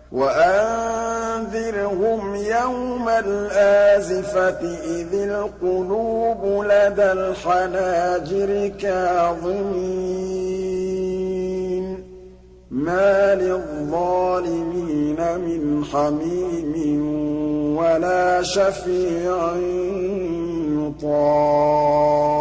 وَأَنذِرْهُمْ يَوْمَ الْآزِفَةِ إِذِ الْقُلُوبُ لَدَى الْحَنَاجِرِ كَاظِمِينَ مَا لِلظَّالِمِينَ مِنْ حَمِيمٍ وَلَا شَفِيعٍ يُطَاعُ